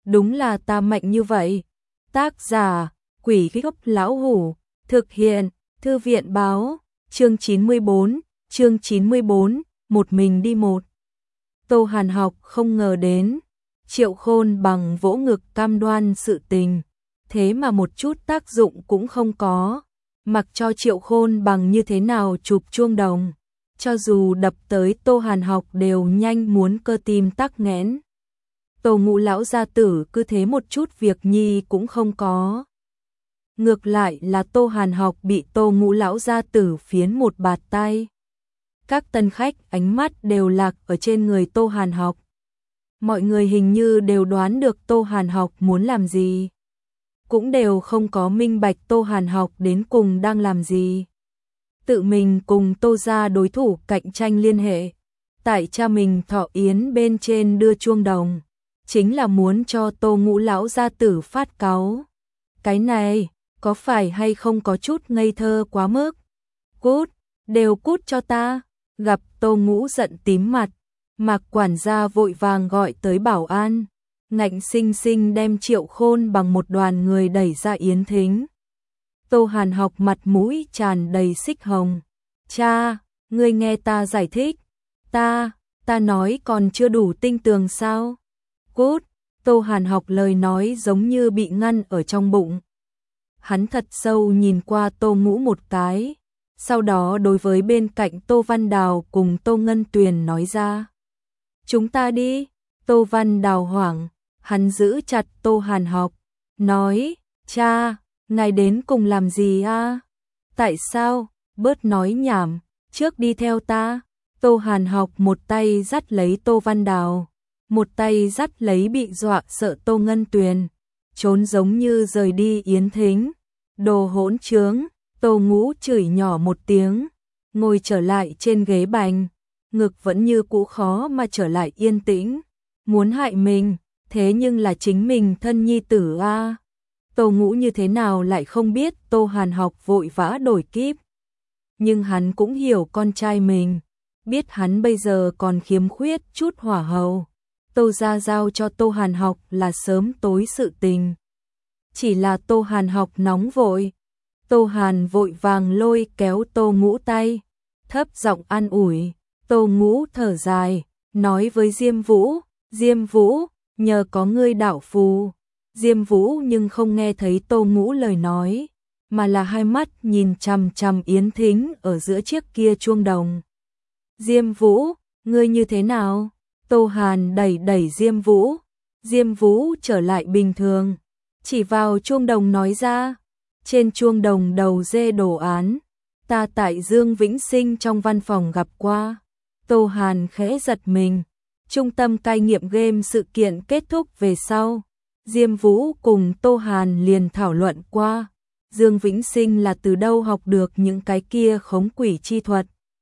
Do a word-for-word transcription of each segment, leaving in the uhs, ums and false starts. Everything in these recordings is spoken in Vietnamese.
đúng là ta mạnh như vậy. Tác giả, Quỷ Gốc Lão Hủ, thực hiện, Thư viện Báo, chương chín mươi bốn, chương chín mươi bốn, một mình đi một. Tô Hàn Học không ngờ đến, Triệu Khôn Bằng vỗ ngực cam đoan sự tình, thế mà một chút tác dụng cũng không có, mặc cho Triệu Khôn Bằng như thế nào chụp chuông đồng, cho dù đập tới Tô Hàn Học đều nhanh muốn cơ tim tắc nghẽn. Tô Ngũ lão gia tử cứ thế một chút việc nhi cũng không có. Ngược lại là Tô Hàn Học bị Tô Ngũ lão gia tử phiến một bạt tay. Các tân khách ánh mắt đều lạc ở trên người Tô Hàn Học. Mọi người hình như đều đoán được Tô Hàn Học muốn làm gì, cũng đều không có minh bạch Tô Hàn Học đến cùng đang làm gì. Tự mình cùng Tô gia đối thủ cạnh tranh liên hệ, tại cha mình thọ yến bên trên đưa chuông đồng, chính là muốn cho Tô Ngũ lão gia tử phát cáu. Cái này, có phải hay không có chút ngây thơ quá mức? Cút, đều cút cho ta. Gặp Tô Ngũ giận tím mặt, Mạc quản gia vội vàng gọi tới bảo an, ngạnh sinh sinh đem Triệu Khôn Bằng một đoàn người đẩy ra yến thính. Tô Hàn Học mặt mũi tràn đầy xích hồng. Cha, ngươi nghe ta giải thích. Ta, ta nói còn chưa đủ tinh tường sao? Cút, Tô Hàn Học lời nói giống như bị ngăn ở trong bụng. Hắn thật sâu nhìn qua Tô Ngũ một cái, sau đó đối với bên cạnh Tô Văn Đào cùng Tô Ngân Tuyền nói ra. Chúng ta đi. Tô Văn Đào hoảng, hắn giữ chặt Tô Hàn Học, nói, cha, ngài đến cùng làm gì a? Tại sao? Bớt nói nhảm, trước đi theo ta. Tô Hàn Học một tay dắt lấy Tô Văn Đào, một tay dắt lấy bị dọa sợ Tô Ngân Tuyền, trốn giống như rời đi yến thính. Đồ hỗn trướng. Tô Ngũ chửi nhỏ một tiếng, ngồi trở lại trên ghế bành, ngực vẫn như cũ khó mà trở lại yên tĩnh. Muốn hại mình, thế nhưng là chính mình thân nhi tử a. À. Tô Ngũ như thế nào lại không biết Tô Hàn Học vội vã đổi kíp. Nhưng hắn cũng hiểu con trai mình, biết hắn bây giờ còn khiếm khuyết chút hỏa hầu. Tô gia giao cho Tô Hàn Học là sớm tối sự tình. Chỉ là Tô Hàn Học nóng vội. Tô Hàn vội vàng lôi kéo Tô Ngũ tay, thấp giọng an ủi. Tô Ngũ thở dài, nói với Diêm Vũ, Diêm Vũ, nhờ có ngươi đạo phù. Diêm Vũ nhưng không nghe thấy Tô Ngũ lời nói, mà là hai mắt nhìn chằm chằm yến thính ở giữa chiếc kia chuông đồng. Diêm Vũ, ngươi như thế nào? Tô Hàn đẩy đẩy Diêm Vũ. Diêm Vũ trở lại bình thường, chỉ vào chuông đồng nói ra. Trên chuông đồng đầu dê đồ án, ta tại Dương Vĩnh Sinh trong văn phòng gặp qua. Tô Hàn khẽ giật mình. Trung tâm cai nghiện game sự kiện kết thúc về sau, Diêm Vũ cùng Tô Hàn liền thảo luận qua. Dương Vĩnh Sinh là từ đâu học được những cái kia khống quỷ chi thuật.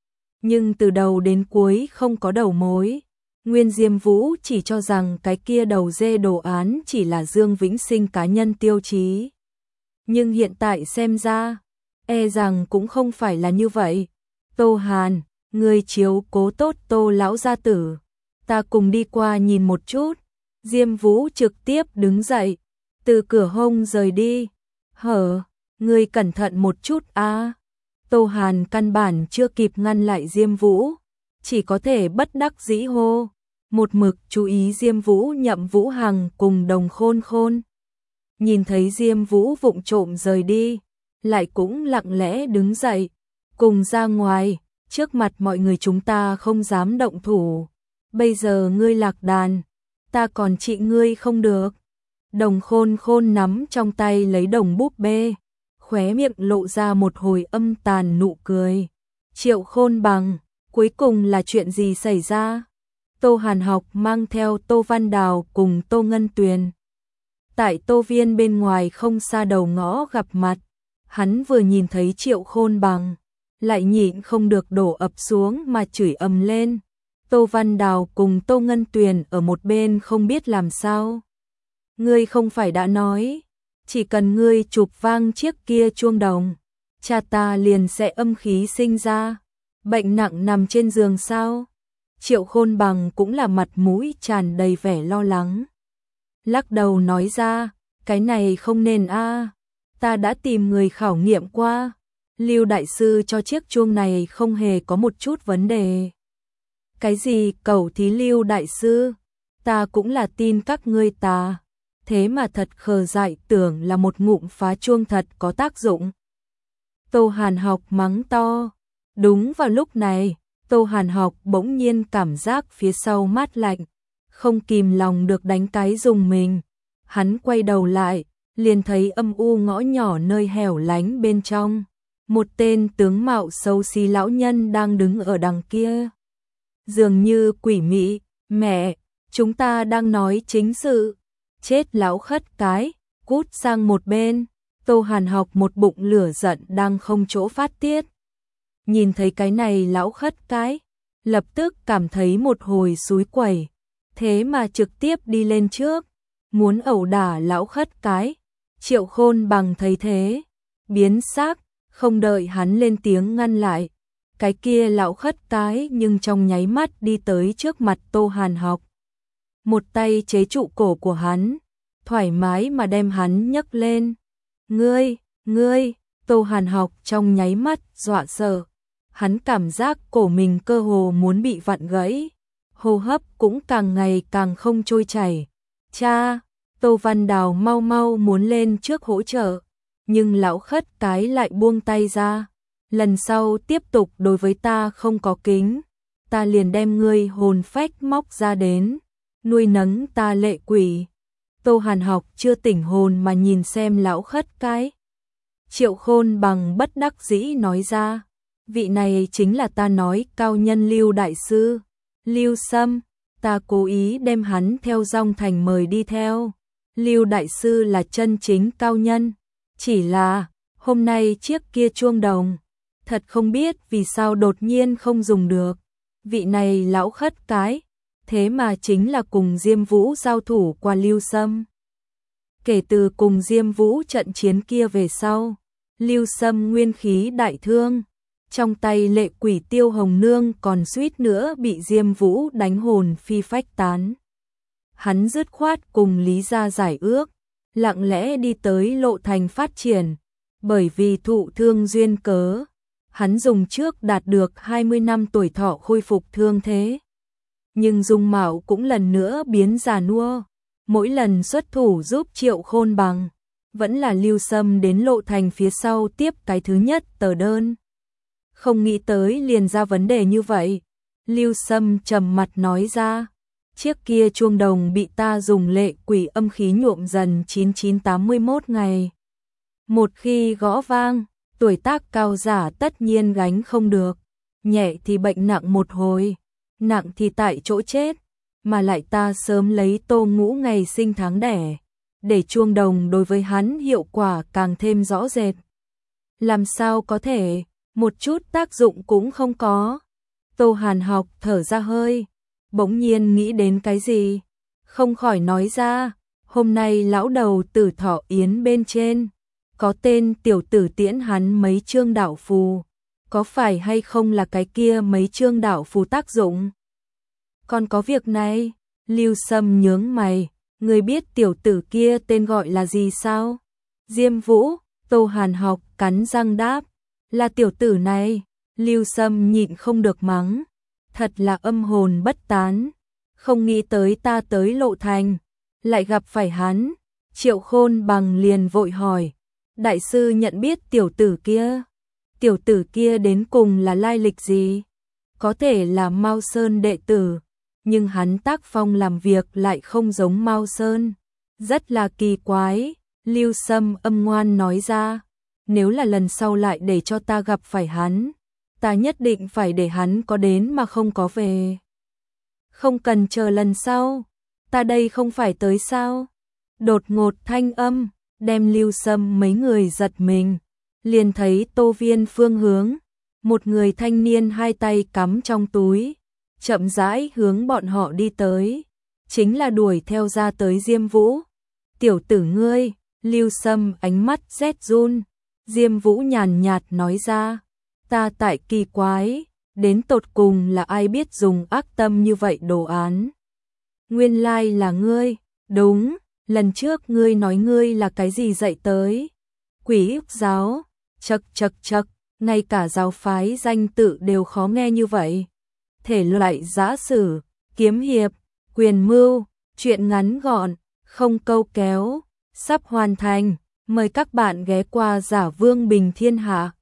Nhưng từ đầu đến cuối không có đầu mối. Nguyên Diêm Vũ chỉ cho rằng cái kia đầu dê đồ án chỉ là Dương Vĩnh Sinh cá nhân tiêu chí. Nhưng hiện tại xem ra, e rằng cũng không phải là như vậy. Tô Hàn, ngươi chiếu cố tốt Tô lão gia tử, ta cùng đi qua nhìn một chút. Diêm Vũ trực tiếp đứng dậy, từ cửa hông rời đi. Hở, ngươi cẩn thận một chút a. À. Tô Hàn căn bản chưa kịp ngăn lại Diêm Vũ, chỉ có thể bất đắc dĩ hô. Một mực chú ý Diêm Vũ Nhậm Vũ Hằng cùng Đồng Khôn Khôn. Nhìn thấy Diêm Vũ vụng trộm rời đi, lại cũng lặng lẽ đứng dậy, cùng ra ngoài, trước mặt mọi người chúng ta không dám động thủ. Bây giờ ngươi lạc đàn, ta còn trị ngươi không được. Đồng Khôn Khôn nắm trong tay lấy đồng búp bê, khóe miệng lộ ra một hồi âm tàn nụ cười. Triệu Khôn Bằng, cuối cùng là chuyện gì xảy ra? Tô Hàn Học mang theo Tô Văn Đào cùng Tô Ngân Tuyền. Tại Tô Viên bên ngoài không xa đầu ngõ gặp mặt, hắn vừa nhìn thấy Triệu Khôn Bằng, lại nhịn không được đổ ập xuống mà chửi ầm lên. Tô Văn Đào cùng Tô Ngân Tuyền ở một bên không biết làm sao. Ngươi không phải đã nói, chỉ cần ngươi chụp vang chiếc kia chuông đồng, cha ta liền sẽ âm khí sinh ra, bệnh nặng nằm trên giường sao? Triệu Khôn Bằng cũng là mặt mũi tràn đầy vẻ lo lắng. lắc đầu nói ra, cái này không nên a, ta đã tìm người khảo nghiệm qua, Lưu đại sư cho chiếc chuông này không hề có một chút vấn đề. Cái gì cẩu thí Lưu đại sư, ta cũng là tin các ngươi ta, thế mà thật khờ dại tưởng là một ngụm phá chuông thật có tác dụng. Tô Hàn Học mắng to. Đúng vào lúc này, Tô Hàn Học bỗng nhiên cảm giác phía sau mát lạnh, không kìm lòng được đánh cái rùng mình. Hắn quay đầu lại, liền thấy âm u ngõ nhỏ nơi hẻo lánh bên trong. Một tên tướng mạo xấu xí lão nhân đang đứng ở đằng kia. Dường như quỷ mị, mẹ, chúng ta đang nói chính sự. Chết lão khất cái, cút sang một bên. Tô Hàn Học một bụng lửa giận đang không chỗ phát tiết. Nhìn thấy cái này lão khất cái, lập tức cảm thấy một hồi xúi quẩy, thế mà trực tiếp đi lên trước, muốn ẩu đả lão khất cái. Triệu Khôn Bằng thấy thế, biến sắc, không đợi hắn lên tiếng ngăn lại, cái kia lão khất cái nhưng trong nháy mắt đi tới trước mặt Tô Hàn Học. Một tay chế trụ cổ của hắn, thoải mái mà đem hắn nhấc lên. Ngươi, ngươi, Tô Hàn Học trong nháy mắt dọa sợ. Hắn cảm giác cổ mình cơ hồ muốn bị vặn gãy, hô hấp cũng càng ngày càng không trôi chảy. Cha, Tô Văn Đào mau mau muốn lên trước hỗ trợ, nhưng lão khất cái lại buông tay ra. Lần sau tiếp tục đối với ta không có kính, ta liền đem ngươi hồn phách móc ra đến, nuôi nấng ta lệ quỷ. Tô Hàn Học chưa tỉnh hồn mà nhìn xem lão khất cái. Triệu Khôn Bằng bất đắc dĩ nói ra, vị này chính là ta nói cao nhân Lưu đại sư, Lưu Sâm, ta cố ý đem hắn theo Dong Thành mời đi theo. Lưu đại sư là chân chính cao nhân, chỉ là hôm nay chiếc kia chuông đồng, thật không biết vì sao đột nhiên không dùng được. Vị này lão khất cái, thế mà chính là cùng Diêm Vũ giao thủ qua Lưu Sâm. Kể từ cùng Diêm Vũ trận chiến kia về sau, Lưu Sâm nguyên khí đại thương, trong tay lệ quỷ Tiêu Hồng Nương còn suýt nữa bị Diêm Vũ đánh hồn phi phách tán. Hắn dứt khoát cùng Lý gia giải ước, lặng lẽ đi tới Lộ Thành phát triển, bởi vì thụ thương duyên cớ, hắn dùng trước đạt được hai mươi năm tuổi thọ khôi phục thương thế. Nhưng dung mạo cũng lần nữa biến già nua, mỗi lần xuất thủ giúp Triệu Khôn Bằng, vẫn là Lưu Sâm đến Lộ Thành phía sau tiếp cái thứ nhất tờ đơn. Không nghĩ tới liền ra vấn đề như vậy. Lưu Sâm trầm mặt nói ra, chiếc kia chuông đồng bị ta dùng lệ quỷ âm khí nhuộm dần chín chín tám mươi mốt ngày. Một khi gõ vang, tuổi tác cao giả tất nhiên gánh không được, nhẹ thì bệnh nặng một hồi, nặng thì tại chỗ chết, mà lại ta sớm lấy Tô Ngũ ngày sinh tháng đẻ, để chuông đồng đối với hắn hiệu quả càng thêm rõ rệt. Làm sao có thể, một chút tác dụng cũng không có. Tô Hàn Học thở ra hơi, bỗng nhiên nghĩ đến cái gì, không khỏi nói ra, hôm nay lão đầu Tử Thọ Yến bên trên, có tên tiểu tử tiễn hắn mấy chương đạo phù, có phải hay không là cái kia mấy chương đạo phù tác dụng? Còn có việc này, Lưu Sâm nhướng mày, người biết tiểu tử kia tên gọi là gì sao? Diêm Vũ, Tô Hàn Học cắn răng đáp, là tiểu tử này. Lưu Sâm nhịn không được mắng, thật là âm hồn bất tán, không nghĩ tới ta tới Lộ Thành, lại gặp phải hắn. Triệu Khôn Bằng liền vội hỏi, đại sư nhận biết tiểu tử kia, tiểu tử kia đến cùng là lai lịch gì? Có thể là Mao Sơn đệ tử, nhưng hắn tác phong làm việc lại không giống Mao Sơn, rất là kỳ quái. Lưu Sâm âm ngoan nói ra, nếu là lần sau lại để cho ta gặp phải hắn, ta nhất định phải để hắn có đến mà không có về. Không cần chờ lần sau, ta đây không phải tới sao? Đột ngột thanh âm, đem Lưu Sâm mấy người giật mình, liền thấy Tô Viên phương hướng, một người thanh niên hai tay cắm trong túi, chậm rãi hướng bọn họ đi tới, chính là đuổi theo ra tới Diêm Vũ. Tiểu tử ngươi, Lưu Sâm ánh mắt rét run, Diêm Vũ nhàn nhạt nói ra, ta tại kỳ quái, đến tột cùng là ai biết dùng ác tâm như vậy đồ án. Nguyên lai là ngươi, đúng, lần trước ngươi nói ngươi là cái gì dạy tới? Quỷ ức giáo, chậc chậc chậc, ngay cả giáo phái danh tự đều khó nghe như vậy. Thể loại giã sử, kiếm hiệp, quyền mưu, truyện ngắn gọn, không câu kéo, sắp hoàn thành. Mời các bạn ghé qua Giả Vương Bình Thiên Hạ.